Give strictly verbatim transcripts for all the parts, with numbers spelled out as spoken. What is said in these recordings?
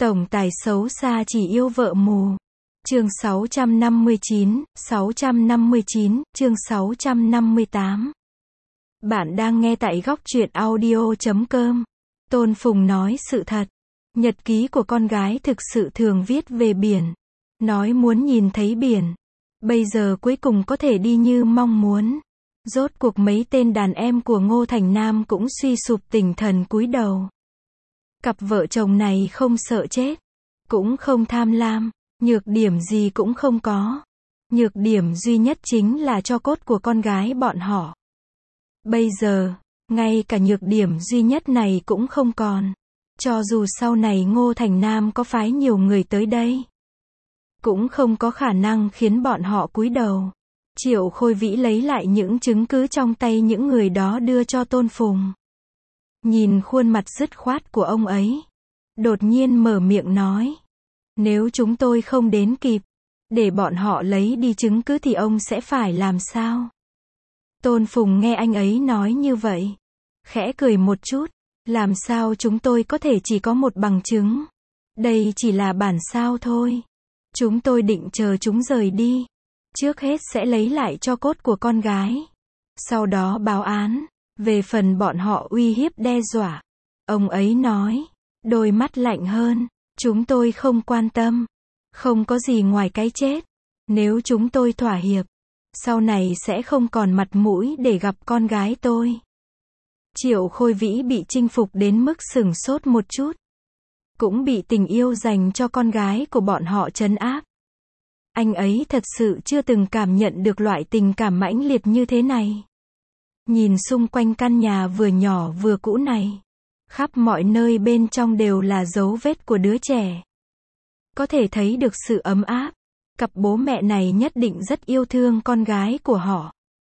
Tổng tài xấu xa chỉ yêu vợ mù. Chương sáu trăm năm mươi chín, sáu trăm năm mươi chín, chương sáu trăm năm mươi tám. Bạn đang nghe tại góc truyện audio chấm com. Tôn Phùng nói sự thật. Nhật ký của con gái thực sự thường viết về biển. Nói muốn nhìn thấy biển. Bây giờ cuối cùng có thể đi như mong muốn. Rốt cuộc mấy tên đàn em của Ngô Thành Nam cũng suy sụp tinh thần cúi đầu. Cặp vợ chồng này không sợ chết. Cũng không tham lam. Nhược điểm gì cũng không có. Nhược điểm duy nhất chính là tro cốt của con gái bọn họ. Bây giờ, ngay cả nhược điểm duy nhất này cũng không còn. Cho dù sau này Ngô Thành Nam có phái nhiều người tới đây, cũng không có khả năng khiến bọn họ cúi đầu. Triệu Khôi Vĩ lấy lại những chứng cứ trong tay những người đó đưa cho Tôn Phùng. Nhìn khuôn mặt dứt khoát của ông ấy, đột nhiên mở miệng nói. Nếu chúng tôi không đến kịp, để bọn họ lấy đi chứng cứ thì ông sẽ phải làm sao? Tôn Phùng nghe anh ấy nói như vậy, khẽ cười một chút. Làm sao chúng tôi có thể chỉ có một bằng chứng? Đây chỉ là bản sao thôi. Chúng tôi định chờ chúng rời đi. Trước hết sẽ lấy lại tro cốt của con gái. Sau đó báo án. Về phần bọn họ uy hiếp đe dọa, ông ấy nói, đôi mắt lạnh hơn. Chúng tôi không quan tâm. Không có gì ngoài cái chết. Nếu chúng tôi thỏa hiệp, sau này sẽ không còn mặt mũi để gặp con gái tôi. Triệu Khôi Vĩ bị chinh phục đến mức sửng sốt một chút. Cũng bị tình yêu dành cho con gái của bọn họ trấn áp. Anh ấy thật sự chưa từng cảm nhận được loại tình cảm mãnh liệt như thế này. Nhìn xung quanh căn nhà vừa nhỏ vừa cũ này, khắp mọi nơi bên trong đều là dấu vết của đứa trẻ. Có thể thấy được sự ấm áp. Cặp bố mẹ này nhất định rất yêu thương con gái của họ.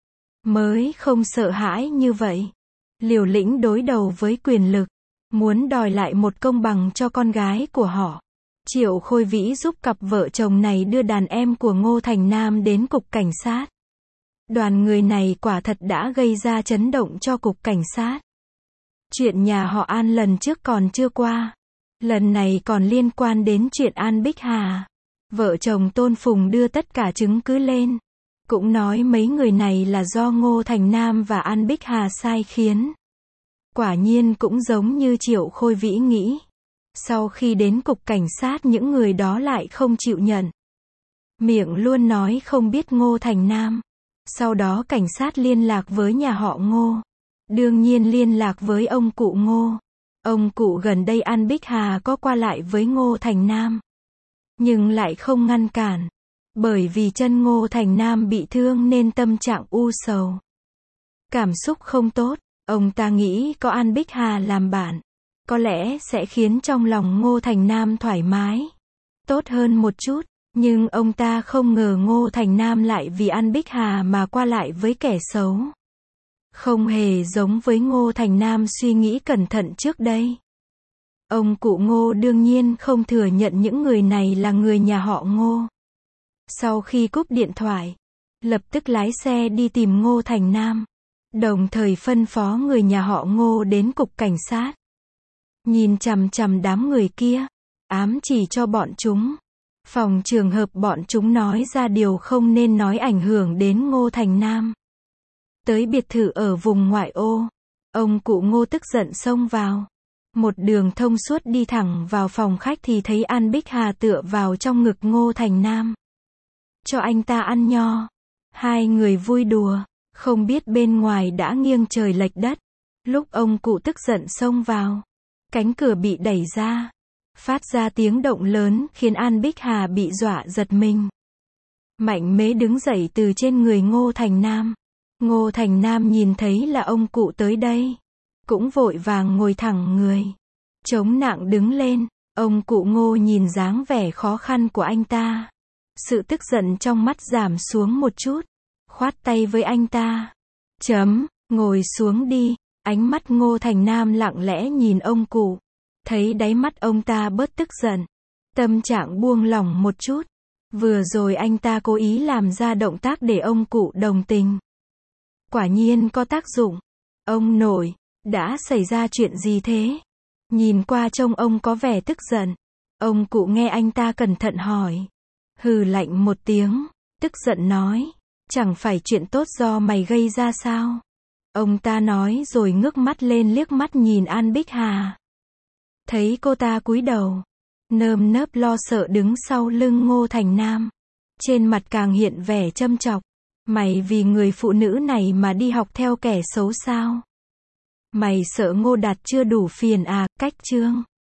Mới không sợ hãi như vậy. Liều lĩnh đối đầu với quyền lực. Muốn đòi lại một công bằng cho con gái của họ. Triệu Khôi Vĩ giúp cặp vợ chồng này đưa đàn em của Ngô Thành Nam đến cục cảnh sát. Đoàn người này quả thật đã gây ra chấn động cho cục cảnh sát. Chuyện nhà họ An lần trước còn chưa qua. Lần này còn liên quan đến chuyện An Bích Hà. Vợ chồng Tôn Phùng đưa tất cả chứng cứ lên. Cũng nói mấy người này là do Ngô Thành Nam và An Bích Hà sai khiến. Quả nhiên cũng giống như Triệu Khôi Vĩ nghĩ. Sau khi đến cục cảnh sát những người đó lại không chịu nhận. Miệng luôn nói không biết Ngô Thành Nam. Sau đó cảnh sát liên lạc với nhà họ Ngô. Đương nhiên liên lạc với ông cụ Ngô. Ông cụ gần đây An Bích Hà có qua lại với Ngô Thành Nam. Nhưng lại không ngăn cản. Bởi vì chân Ngô Thành Nam bị thương nên tâm trạng u sầu. Cảm xúc không tốt. Ông ta nghĩ có An Bích Hà làm bạn, có lẽ sẽ khiến trong lòng Ngô Thành Nam thoải mái. Tốt hơn một chút. Nhưng ông ta không ngờ Ngô Thành Nam lại vì An Bích Hà mà qua lại với kẻ xấu. Không hề giống với Ngô Thành Nam suy nghĩ cẩn thận trước đây. Ông cụ Ngô đương nhiên không thừa nhận những người này là người nhà họ Ngô. Sau khi cúp điện thoại, lập tức lái xe đi tìm Ngô Thành Nam. Đồng thời phân phó người nhà họ Ngô đến cục cảnh sát. Nhìn chằm chằm đám người kia. Ám chỉ cho bọn chúng. Phòng trường hợp bọn chúng nói ra điều không nên nói ảnh hưởng đến Ngô Thành Nam. Tới biệt thự ở vùng ngoại ô. Ông cụ Ngô tức giận xông vào. Một đường thông suốt đi thẳng vào phòng khách thì thấy An Bích Hà tựa vào trong ngực Ngô Thành Nam. Cho anh ta ăn nho. Hai người vui đùa. Không biết bên ngoài đã nghiêng trời lệch đất. Lúc ông cụ tức giận xông vào, cánh cửa bị đẩy ra. Phát ra tiếng động lớn khiến An Bích Hà bị dọa giật mình. Mạnh mẽ đứng dậy từ trên người Ngô Thành Nam. Ngô Thành Nam nhìn thấy là ông cụ tới đây. Cũng vội vàng ngồi thẳng người. Chống nặng đứng lên. Ông cụ Ngô nhìn dáng vẻ khó khăn của anh ta. Sự tức giận trong mắt giảm xuống một chút. Khoát tay với anh ta. Chấm, ngồi xuống đi. Ánh mắt Ngô Thành Nam lặng lẽ nhìn ông cụ. Thấy đáy mắt ông ta bớt tức giận. Tâm trạng buông lỏng một chút. Vừa rồi anh ta cố ý làm ra động tác để ông cụ đồng tình. Quả nhiên có tác dụng. Ông nội, đã xảy ra chuyện gì thế? Nhìn qua trông ông có vẻ tức giận. Ông cụ nghe anh ta cẩn thận hỏi. Hừ lạnh một tiếng, tức giận nói. Chẳng phải chuyện tốt do mày gây ra sao? Ông ta nói rồi ngước mắt lên liếc mắt nhìn An Bích Hà. Thấy cô ta cúi đầu, nơm nớp lo sợ đứng sau lưng Ngô Thành Nam. Trên mặt càng hiện vẻ châm chọc. Mày vì người phụ nữ này mà đi học theo kẻ xấu sao? Mày sợ Ngô Đạt chưa đủ phiền à, cách chương.